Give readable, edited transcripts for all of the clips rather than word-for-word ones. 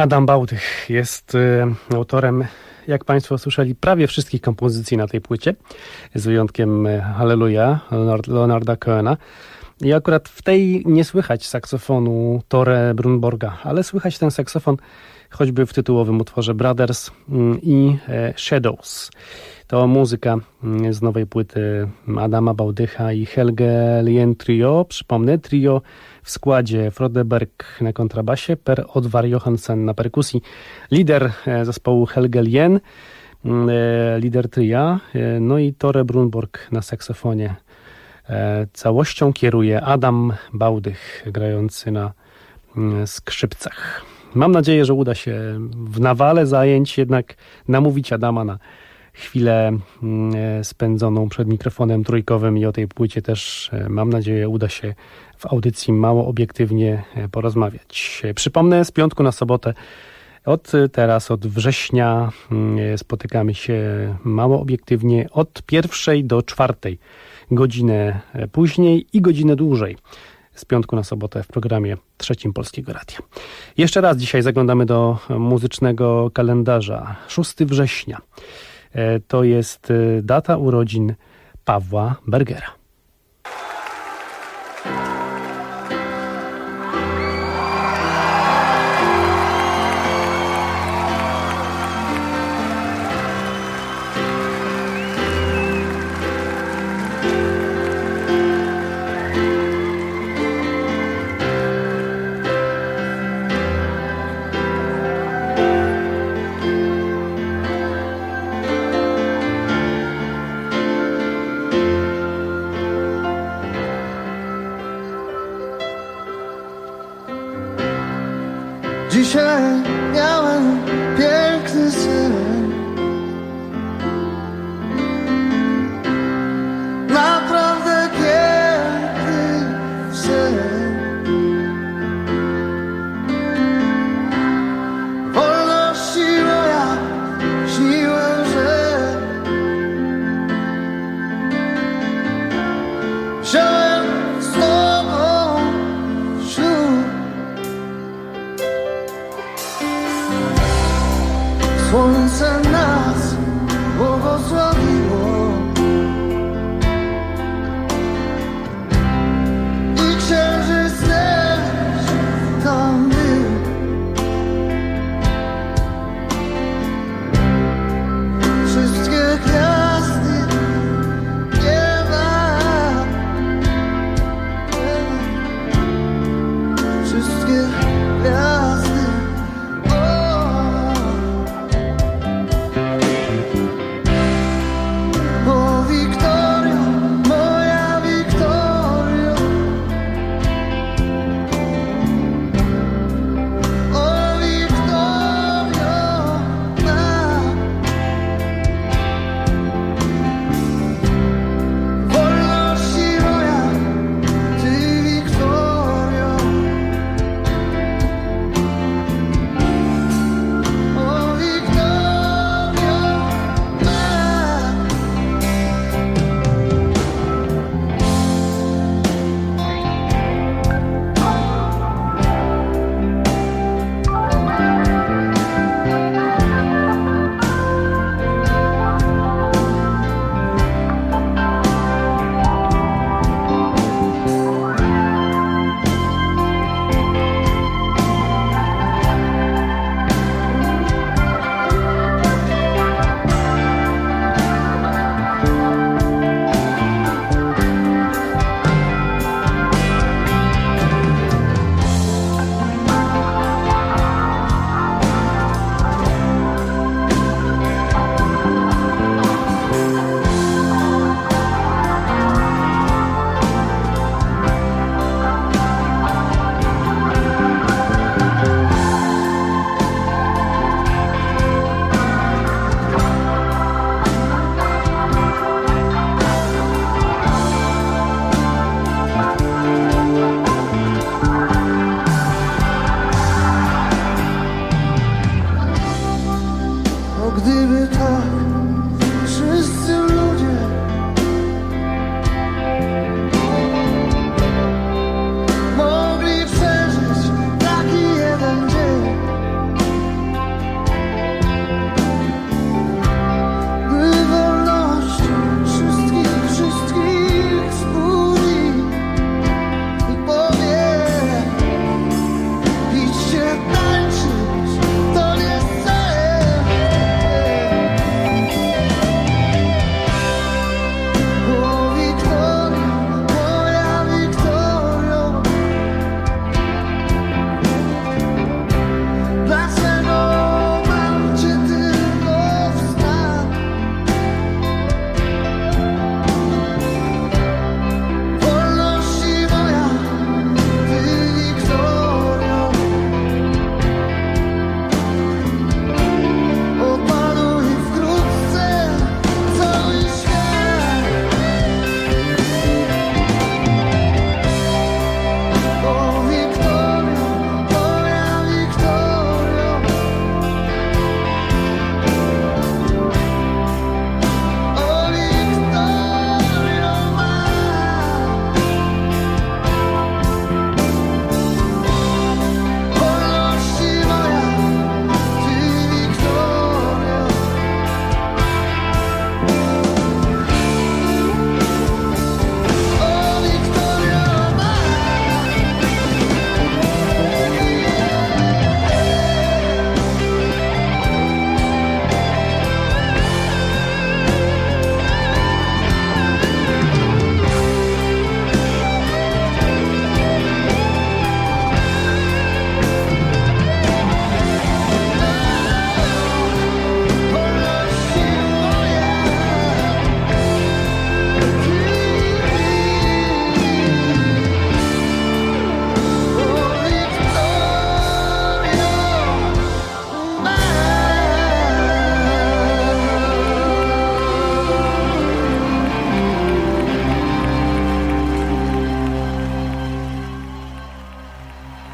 Adam Bałdych jest autorem, jak Państwo słyszeli, prawie wszystkich kompozycji na tej płycie, z wyjątkiem Halleluja Leonarda Cohena. I akurat w tej nie słychać saksofonu Tore Brunborga, ale słychać ten saksofon choćby w tytułowym utworze Brothers i Shadows. To muzyka z nowej płyty Adama Bałdycha i Helge Lien Trio. Przypomnę, trio w składzie Frodeberg na kontrabasie, Per Oddvar Johansen na perkusji, lider zespołu Helge Lien, lider tria, no i Tore Brunborg na saksofonie. Całością kieruje Adam Bałdych, grający na skrzypcach. Mam nadzieję, że uda się w nawale zajęć jednak namówić Adama na chwilę spędzoną przed mikrofonem trójkowym i o tej płycie też, mam nadzieję, uda się w audycji Mało Obiektywnie porozmawiać. Przypomnę, z piątku na sobotę od września spotykamy się Mało Obiektywnie od 1 do 4, godzinę później i godzinę dłużej. Z piątku na sobotę w programie trzecim Polskiego Radia. Jeszcze raz dzisiaj zaglądamy do muzycznego kalendarza. 6 września. To jest data urodzin Pawła Bergera. Dzisiaj miałem piękny sen, naprawdę piękny sen. Wolności moja, śniłem, że wziąłem z tobą ślub.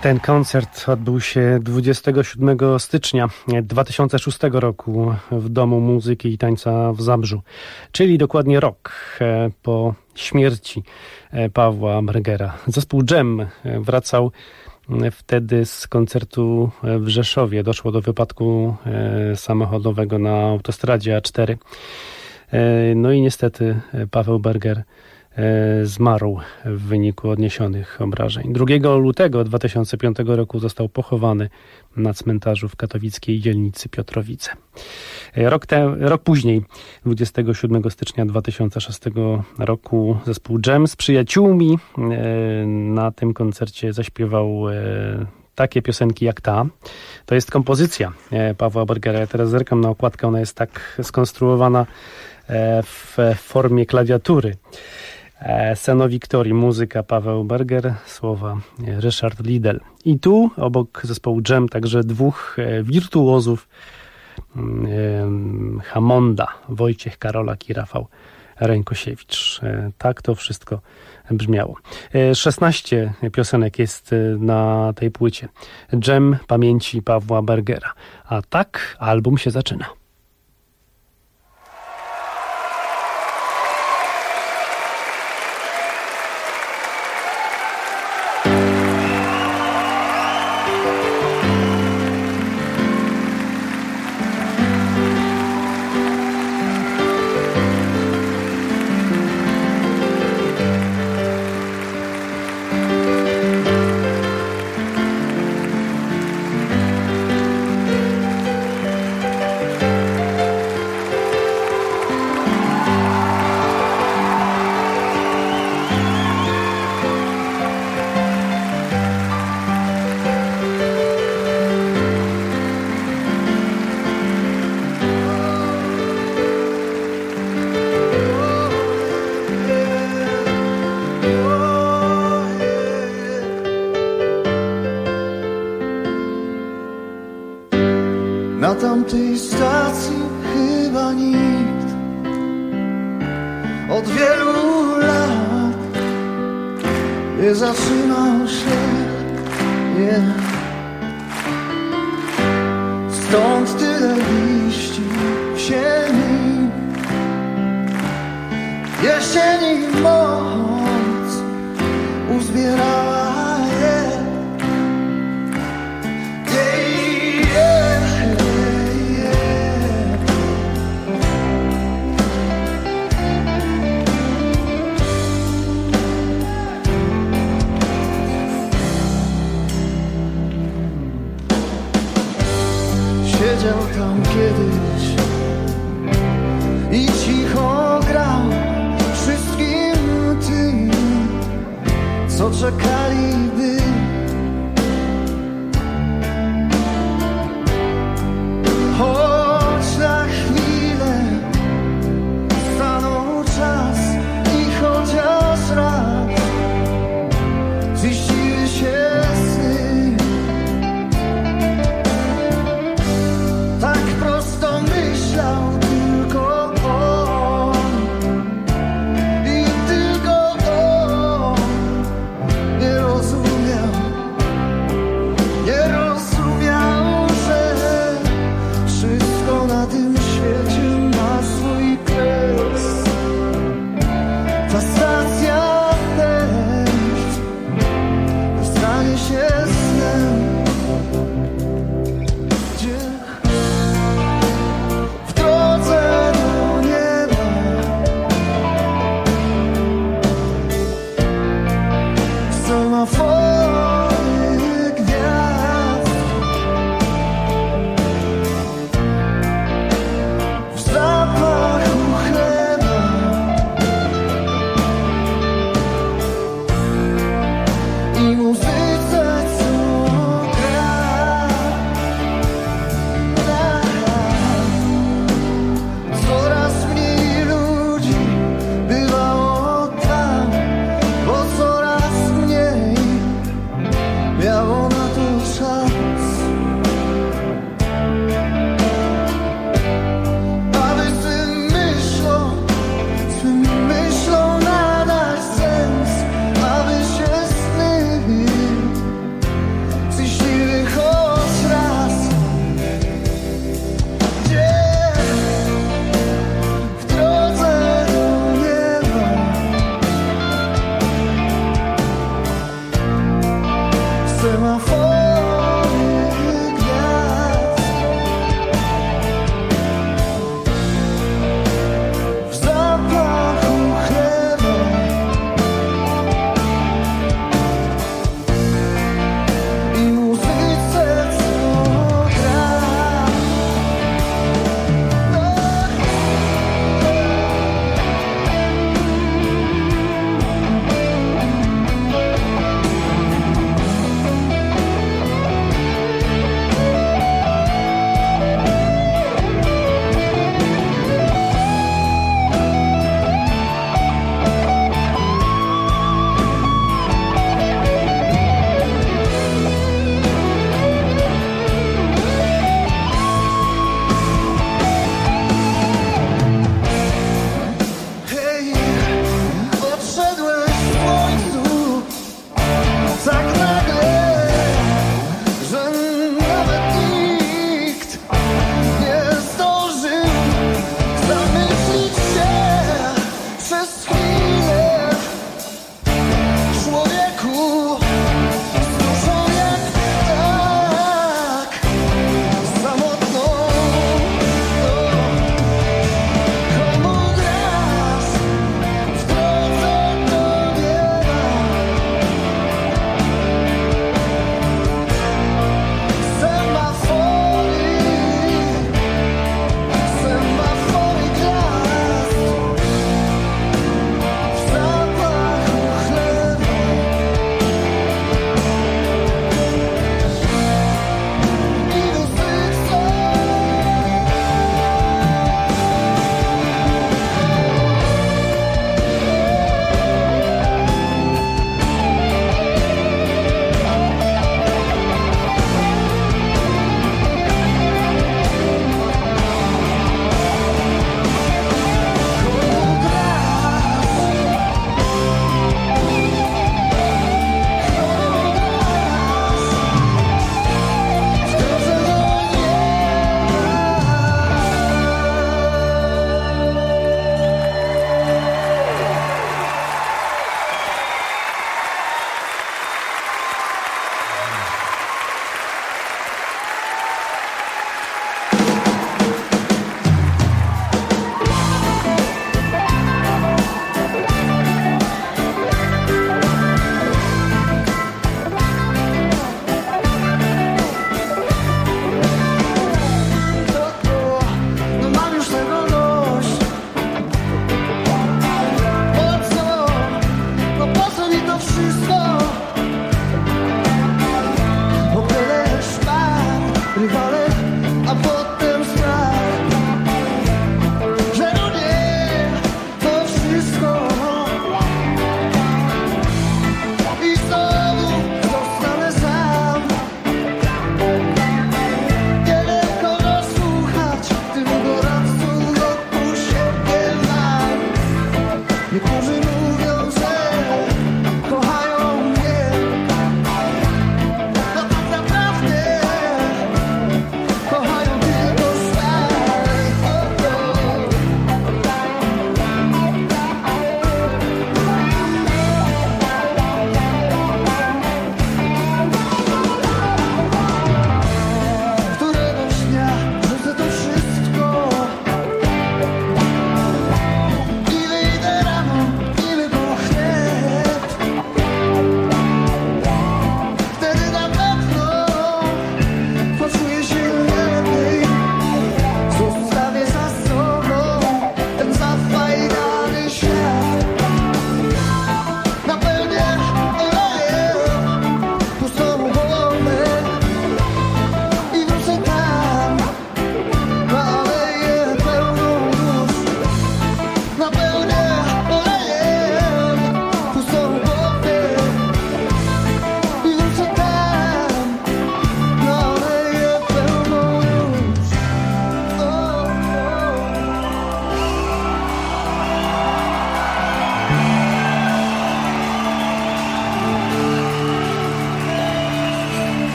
Ten koncert odbył się 27 stycznia 2006 roku w Domu Muzyki i Tańca w Zabrzu, czyli dokładnie rok po śmierci Pawła Bergera. Zespół Dżem wracał wtedy z koncertu w Rzeszowie. Doszło do wypadku samochodowego na autostradzie A4. No i niestety Paweł Berger zmarł w wyniku odniesionych obrażeń. 2 lutego 2005 roku został pochowany na cmentarzu w katowickiej dzielnicy Piotrowice. Rok później, 27 stycznia 2006 roku, zespół Dżem z przyjaciółmi na tym koncercie zaśpiewał takie piosenki jak ta. To jest kompozycja Pawła Bergera. Ja teraz zerkam na okładkę, ona jest tak skonstruowana w formie klawiatury. Seno Wiktorii, muzyka Paweł Berger, słowa Ryszard Liedl. I tu obok zespołu Dżem także 2 wirtuozów Hammonda, Wojciech Karolak i Rafał Rękosiewicz. Tak to wszystko brzmiało. 16 piosenek jest na tej płycie. Dżem pamięci Pawła Bergera. A tak album się zaczyna. Na tamtej stacji chyba nikt od wielu lat nie zatrzymał się. Stąd tyle liści w sieni, jesieni moc uzbierała je. Siedział tam kiedyś i cicho grał wszystkim tym, co czekaliby. Choć na chwilę stanął czas i chociaż raz ziściły się sny. Tak prosto myślał tylko on i tylko on nie rozumiał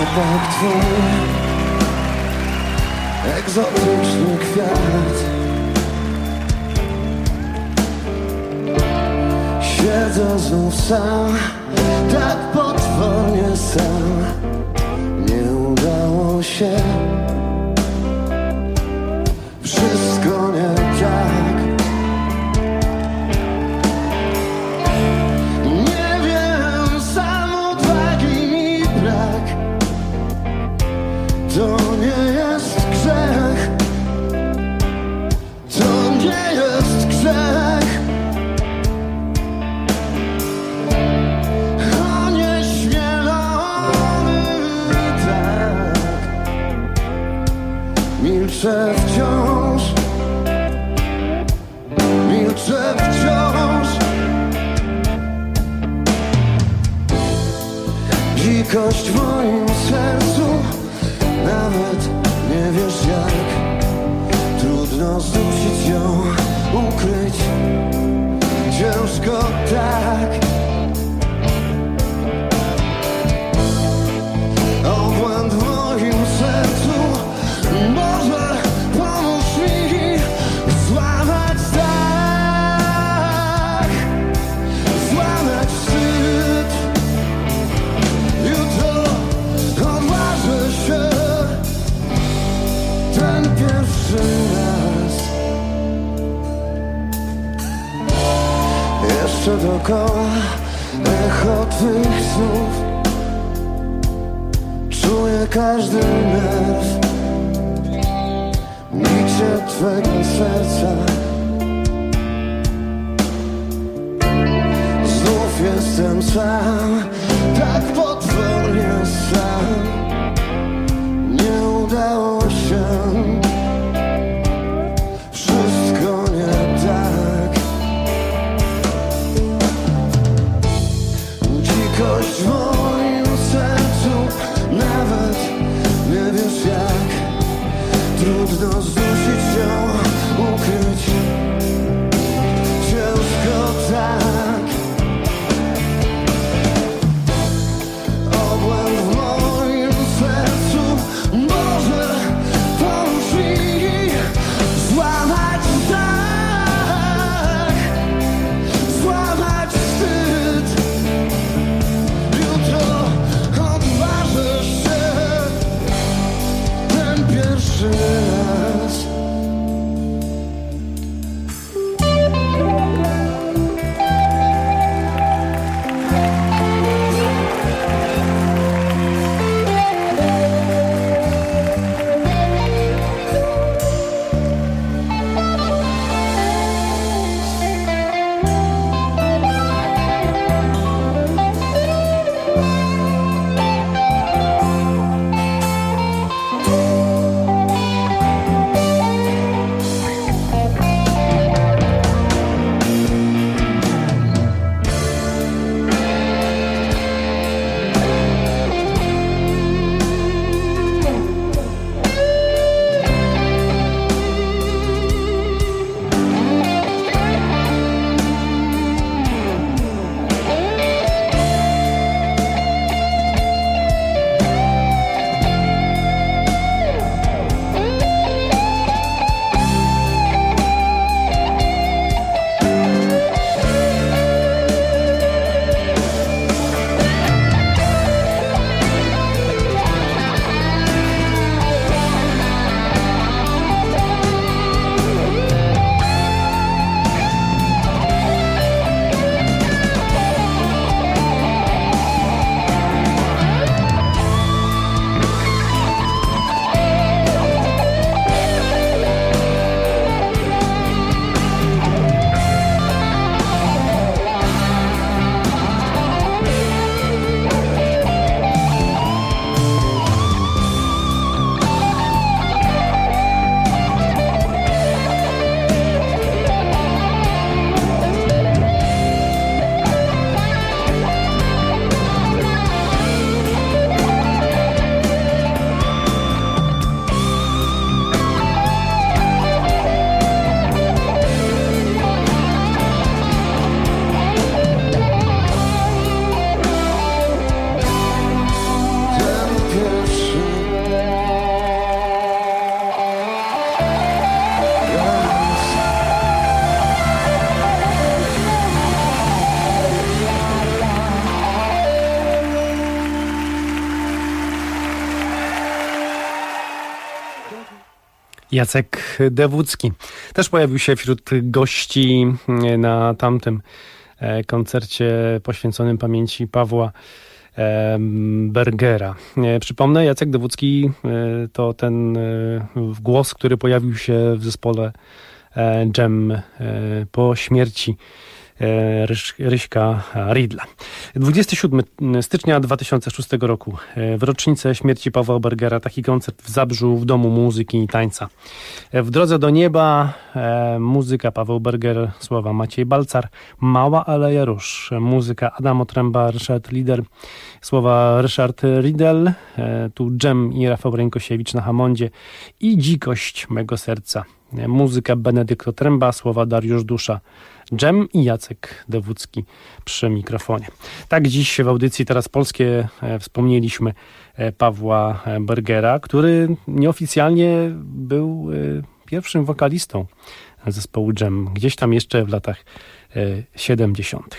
tak twój egzotyczny kwiat. Siedzę znów sam, tak potwornie sam. Nie udało się, wszystko nie tak. Nie wiem, sam odwagi mi brak. To nie jest grzech, to nie jest grzech. O nieśmielony tak. Milczę wciąż, milczę wciąż. Dzikość w moim sercu, nawet nie wiesz jak. Trudno zdusić ją, ukryć. Ciężko tak. Obłęd w moim sercu, może pomóż mi złamać strach, złamać wstyd. Jutro odważę się, ten pierwszy raz. Jeszcze dookoła echo twych snów. Czuję każdy nerw, bicie twego serca. Znów jestem sam, tak potwornie sam. Nie udało się, wszystko nie tak. Dzikość w moim sercu, nawet nie wiesz jak. Trudno zdusić ją, ukryć. Ciężko tak. Jacek Dewucki też pojawił się wśród gości na tamtym koncercie poświęconym pamięci Pawła Bergera. Przypomnę, Jacek Dewucki to ten głos, który pojawił się w zespole Dżem po śmierci Ryśka Ridla. 27 stycznia 2006 roku, w rocznicę śmierci Pawła Bergera, taki koncert w Zabrzu w Domu Muzyki i Tańca. W Drodze do Nieba muzyka Paweł Berger, słowa Maciej Balcar, Mała Aleja Róż, muzyka Adam Otręba, Ryszard Lider, słowa Ryszard Riedel, tu Dżem i Rafał Rękosiewicz na hamondzie i Dzikość mego serca, muzyka Benedykt Otręba, słowa Dariusz Dusza, Dżem i Jacek Dewucki przy mikrofonie. Tak dziś w audycji Teraz Polskie wspomnieliśmy Pawła Bergera, który nieoficjalnie był pierwszym wokalistą zespołu Dżem, gdzieś tam jeszcze w latach 70.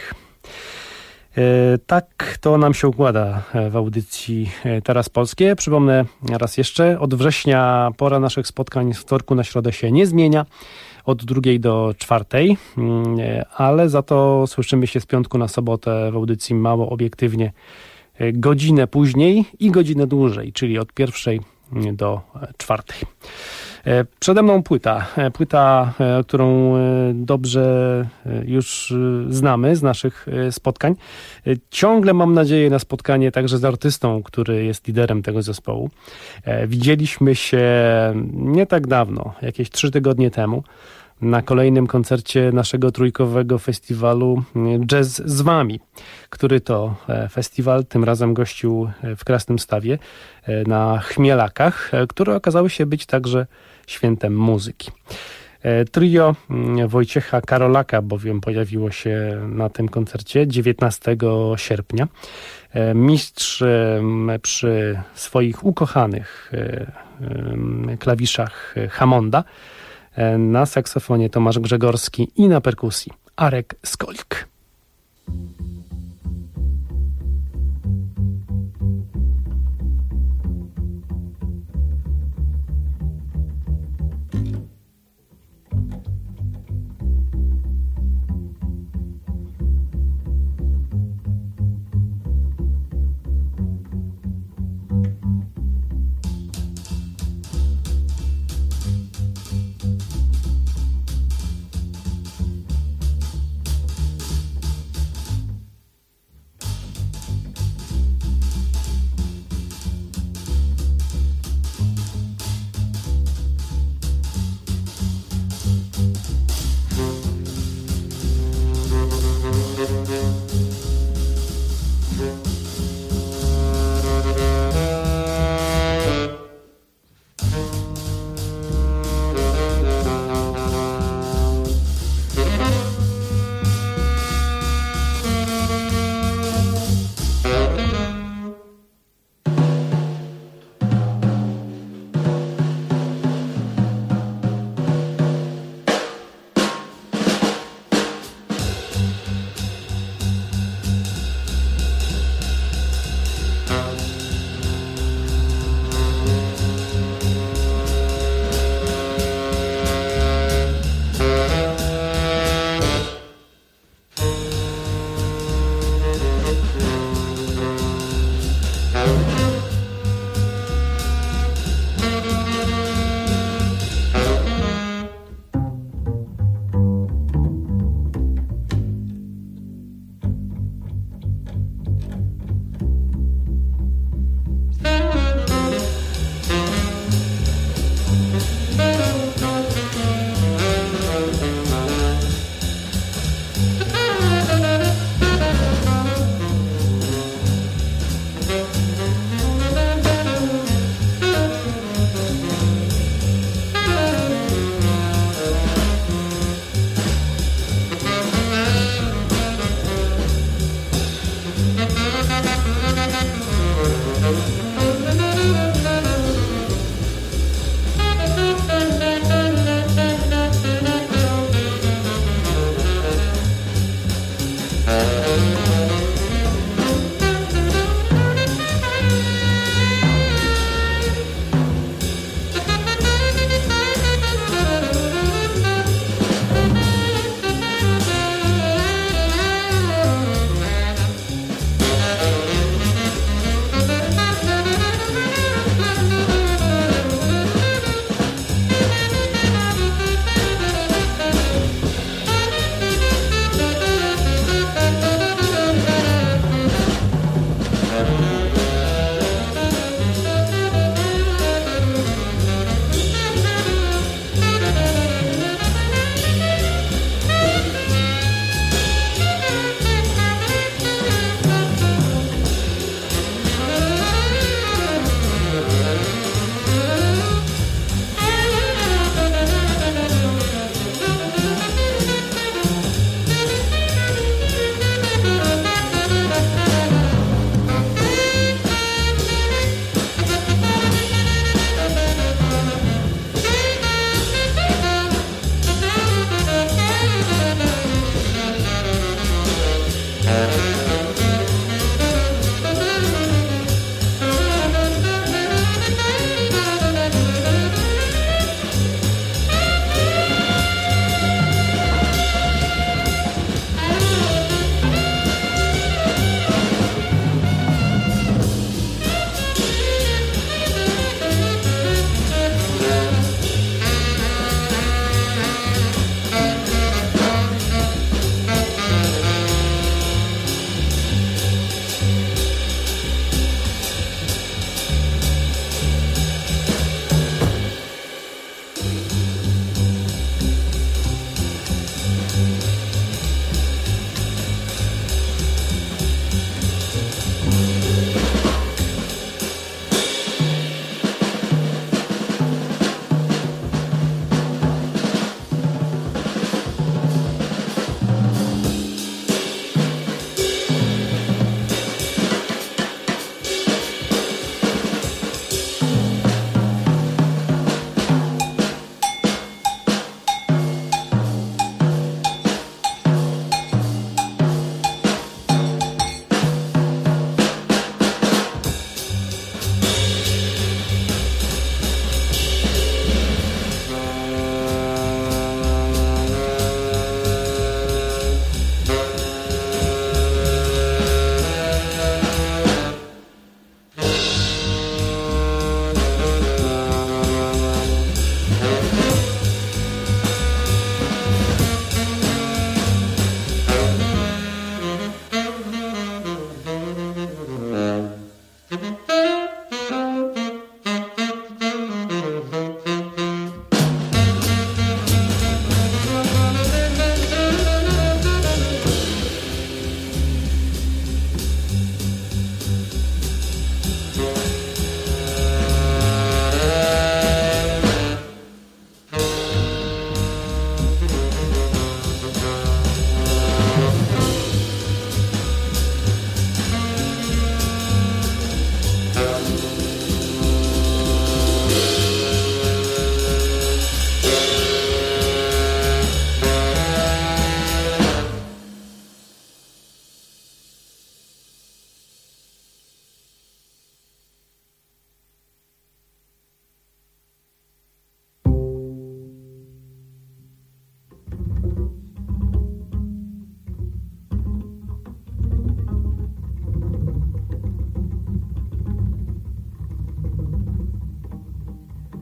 Tak to nam się układa w audycji Teraz Polskie. Przypomnę raz jeszcze, od września pora naszych spotkań z wtorku na środę się nie zmienia, od 2 do 4, ale za to słyszymy się z piątku na sobotę w audycji Mało Obiektywnie godzinę później i godzinę dłużej, czyli od 1 do 4. Przede mną płyta, którą dobrze już znamy z naszych spotkań. Ciągle mam nadzieję na spotkanie także z artystą, który jest liderem tego zespołu. Widzieliśmy się nie tak dawno, jakieś 3 tygodnie temu, na kolejnym koncercie naszego trójkowego festiwalu Jazz z Wami, który to festiwal tym razem gościł w Krasnym Stawie na Chmielakach, które okazały się być także świętem muzyki. Trio Wojciecha Karolaka bowiem pojawiło się na tym koncercie 19 sierpnia. Mistrz przy swoich ukochanych klawiszach Hammonda, na saksofonie Tomasz Grzegorski i na perkusji Arek Skolik.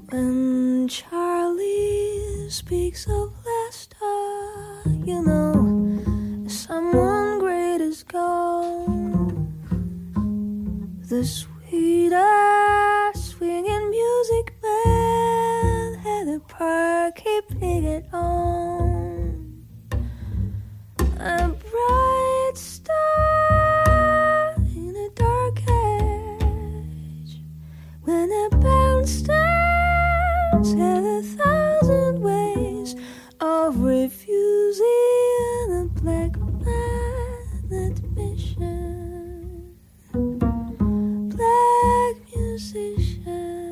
When Charlie speaks of Lester, you know someone great is gone. The sweetest swinging music man had a perky picket on. A bright star in a dark age. When a bound stands had 1,000 ways of refusing a black man admission. Black musician.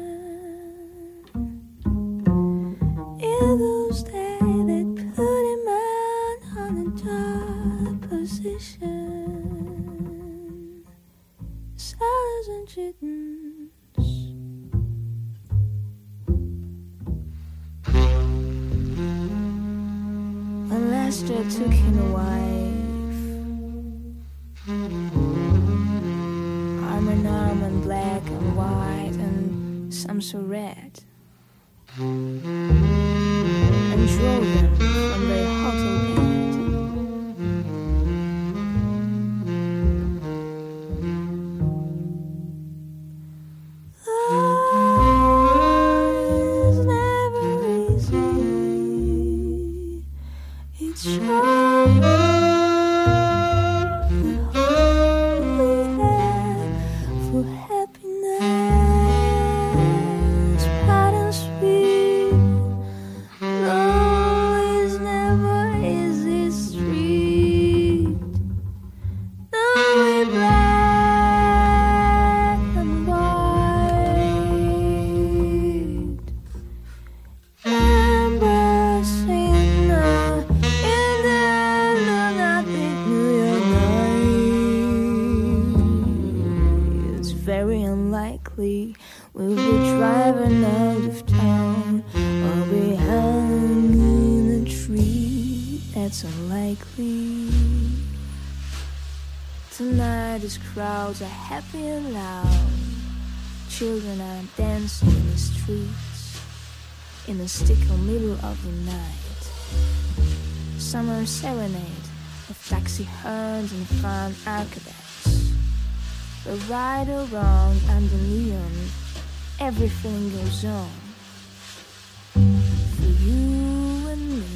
In those days they put him on a top position. Salads and chittens. When Lester took him a wife, arm in arm and black and white and some so red, and drove them from their hotel gate. Love is never easy. It's sharp, the holy hand for happiness, bright and sweet. Love is never easy street. No black and white, embracing in the nothing New York night. It's very unlikely we'll be driving out of town or be hung in a tree. That's unlikely. Tonight these crowds are happy and loud. Children are dancing in the streets in the sticky middle of the night. Summer serenade of taxi horns and fun architects. But right or wrong under neon, everything goes on. For you and me,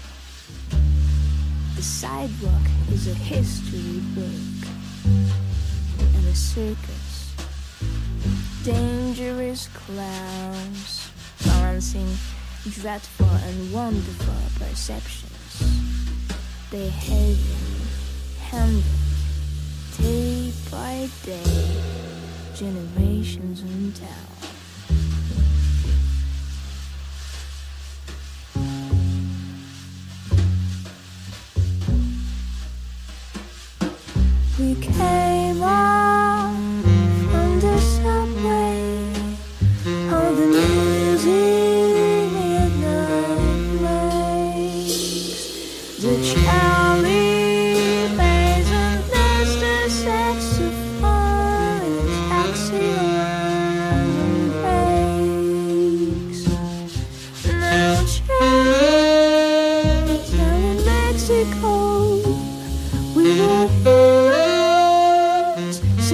the sidewalk is a history book and a circus. Dangerous clowns balancing dreadful and wonderful perceptions. They heavy handled day by day, generations until. We came on from the subway, all the music midnight makes. The Charlie bass and Lester saxophone in a taxi and breaks. Now Charlie's down in Mexico. We were heroes,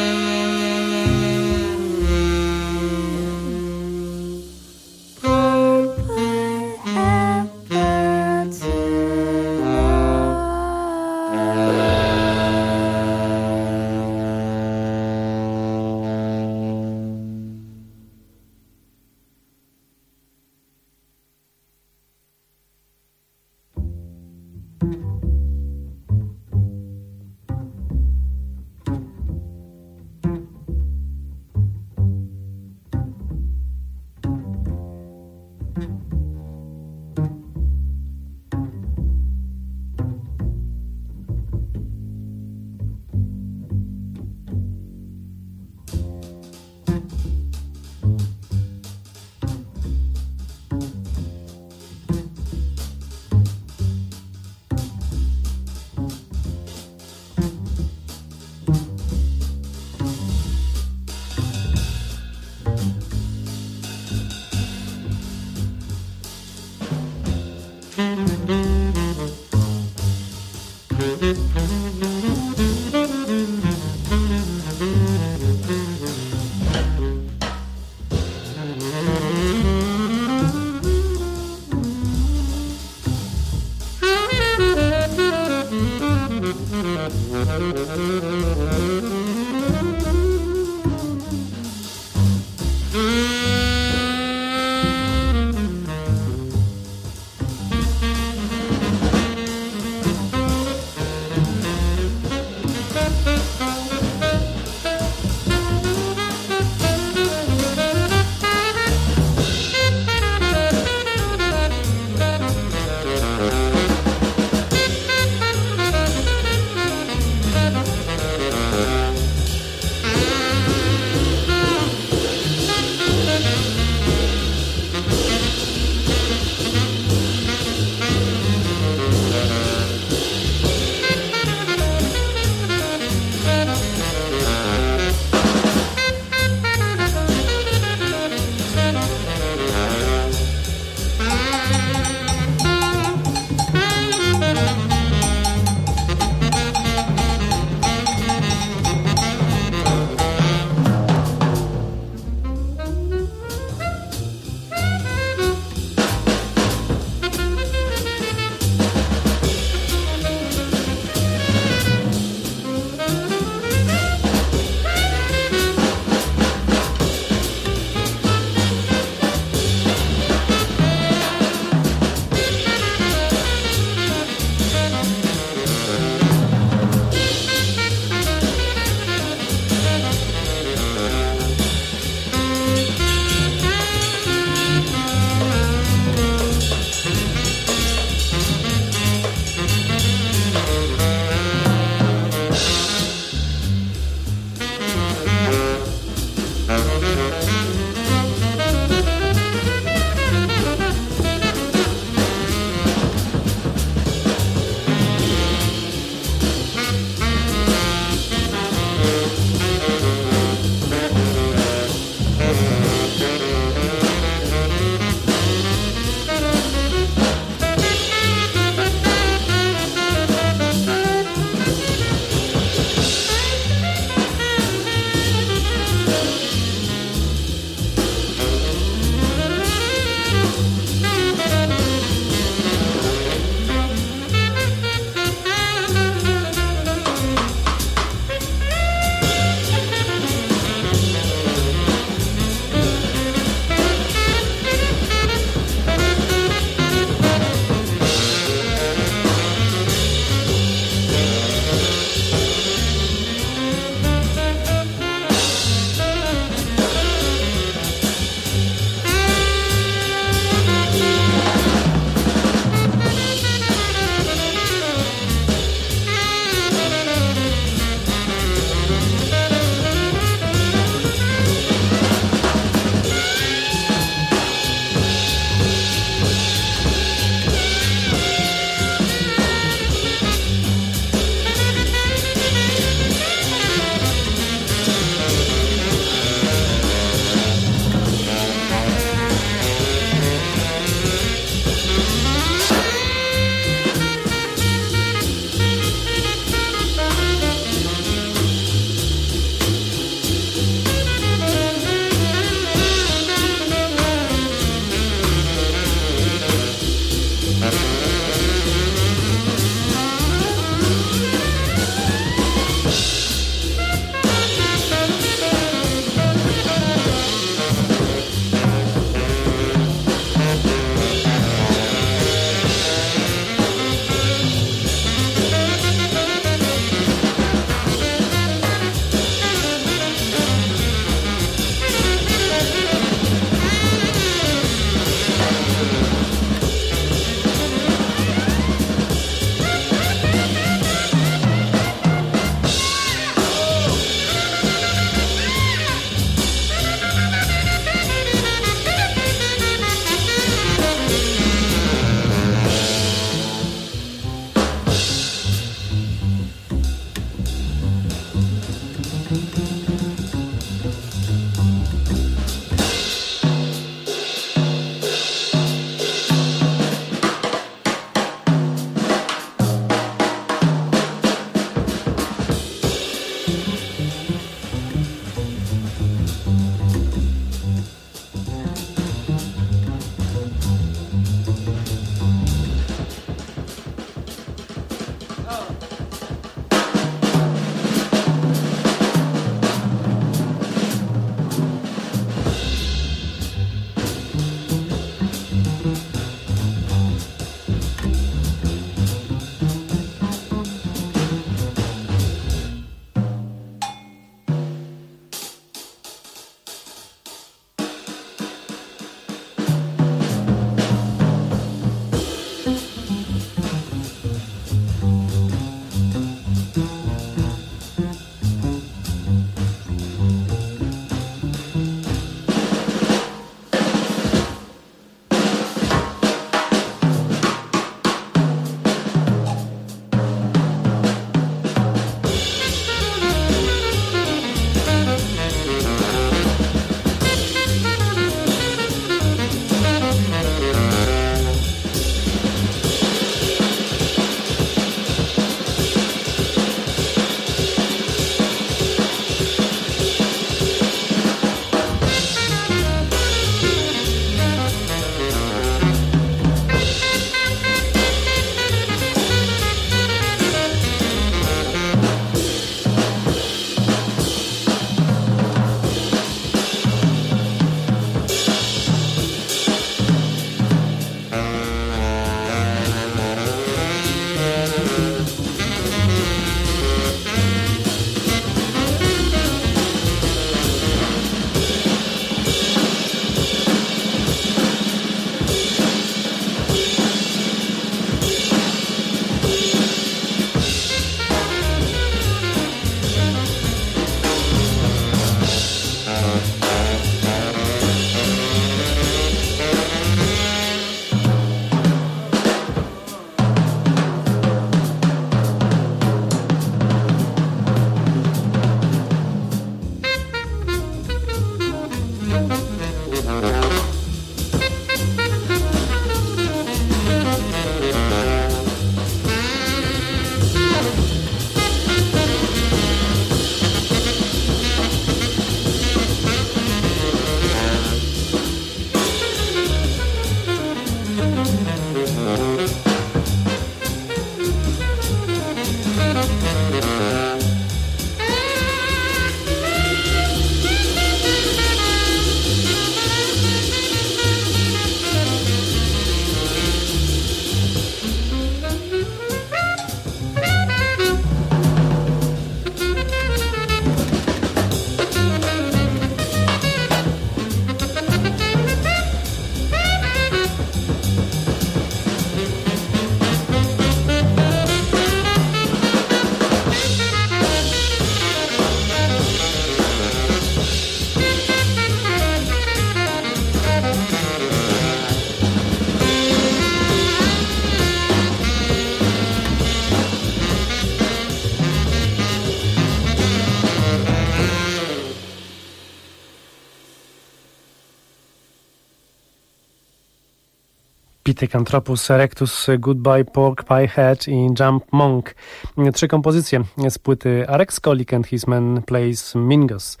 Pithecanthropus erectus, Goodbye Pork Pie Head i Jump Monk. 3 kompozycje z płyty Arex Skolik and His Men Plays Mingus.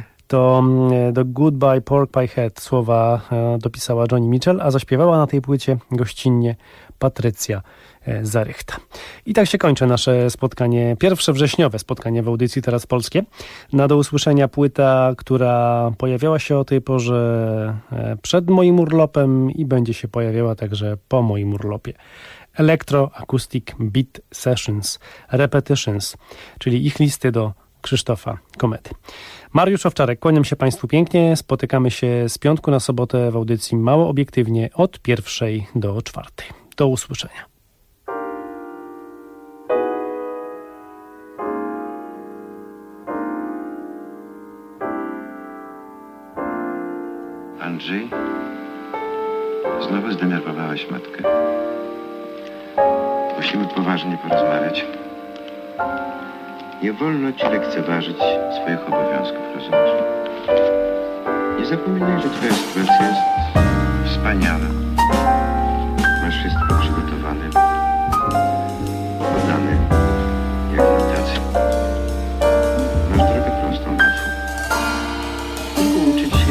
To do Goodbye Pork Pie Head słowa dopisała Joni Mitchell, a zaśpiewała na tej płycie gościnnie Patrycja Zarychta. I tak się kończy nasze spotkanie, pierwsze wrześniowe spotkanie w audycji Teraz Polskie. Do usłyszenia płyta, która pojawiała się o tej porze przed moim urlopem i będzie się pojawiała także po moim urlopie. Electro Acoustic Beat Sessions, Repetitions, czyli ich listy do Krzysztofa Komety. Mariusz Owczarek, kłaniam się Państwu pięknie. Spotykamy się z piątku na sobotę w audycji Mało Obiektywnie od 1 do 4. Do usłyszenia. Andrzej, znowu zdenerwowałeś matkę. Musimy poważnie porozmawiać. Nie wolno ci lekceważyć swoich obowiązków, rozumiesz? Nie zapominaj, że twoja sytuacja jest wspaniała. Masz wszystko przygotowane, podane, jak notacje. Masz drogę prostą, łatwą. Tylko uczyć się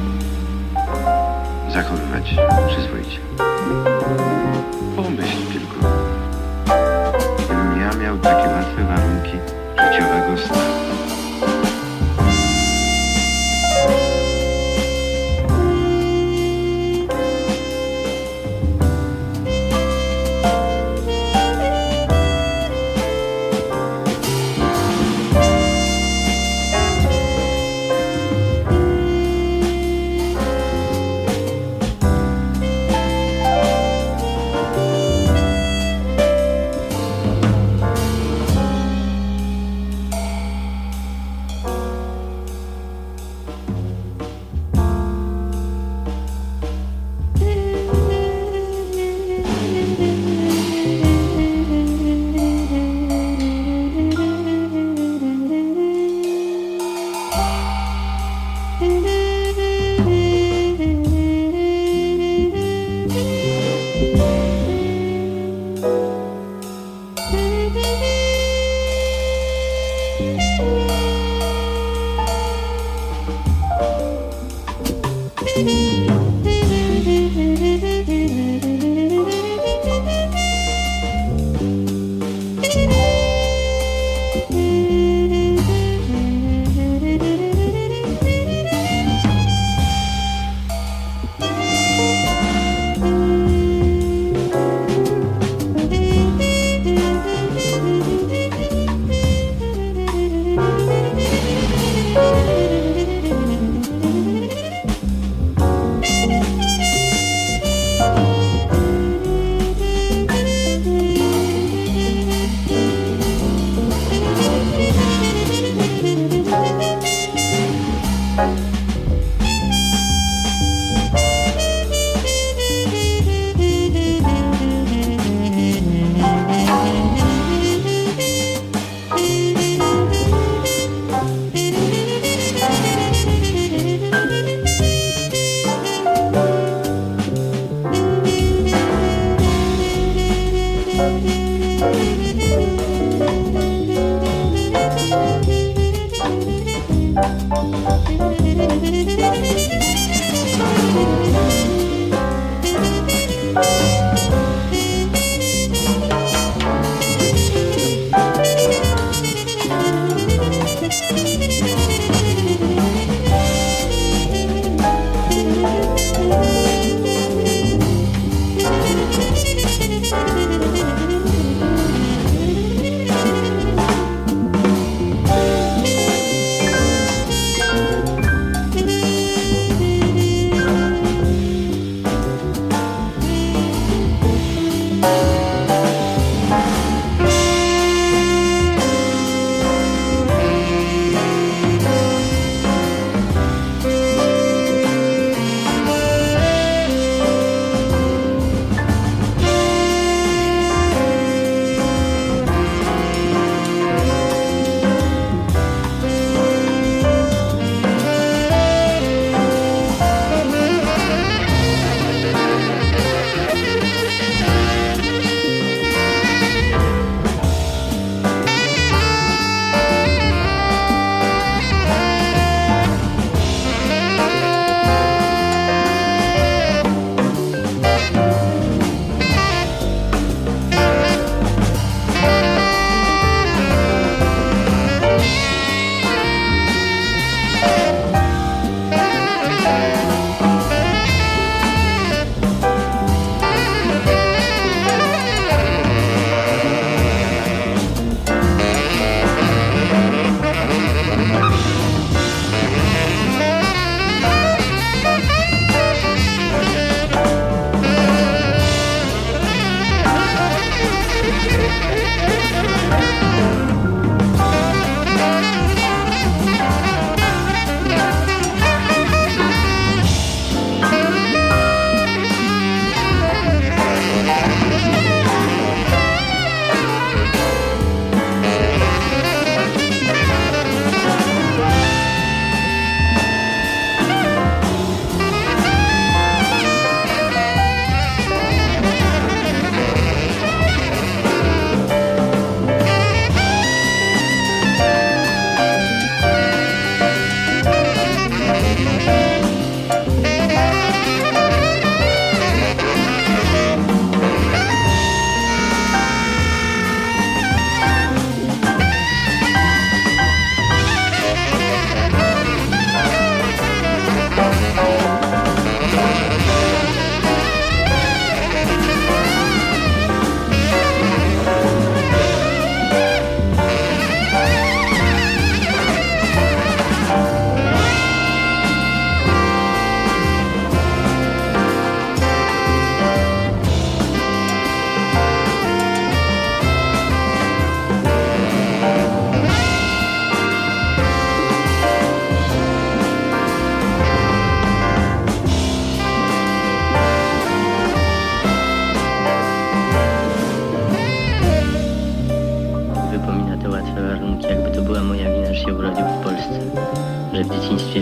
zachowywać przyzwoicie. Pomyśl tylko, gdybym ja miał takie łatwe warunki życiowego snu.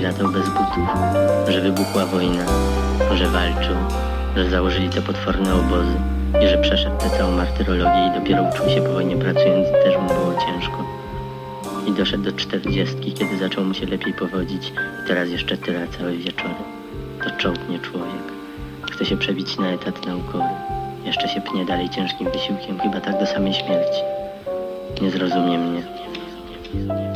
latał bez butów, że wybuchła wojna, że walczył, że założyli te potworne obozy i że przeszedł tę całą martyrologię i dopiero uczył się po wojnie pracując i też mu było ciężko. I doszedł do 40, kiedy zaczął mu się lepiej powodzić i teraz jeszcze tyle całe wieczory. To czołgnie człowiek. Chce się przebić na etat naukowy. Jeszcze się pnie dalej ciężkim wysiłkiem, chyba tak do samej śmierci. Nie zrozumie mnie.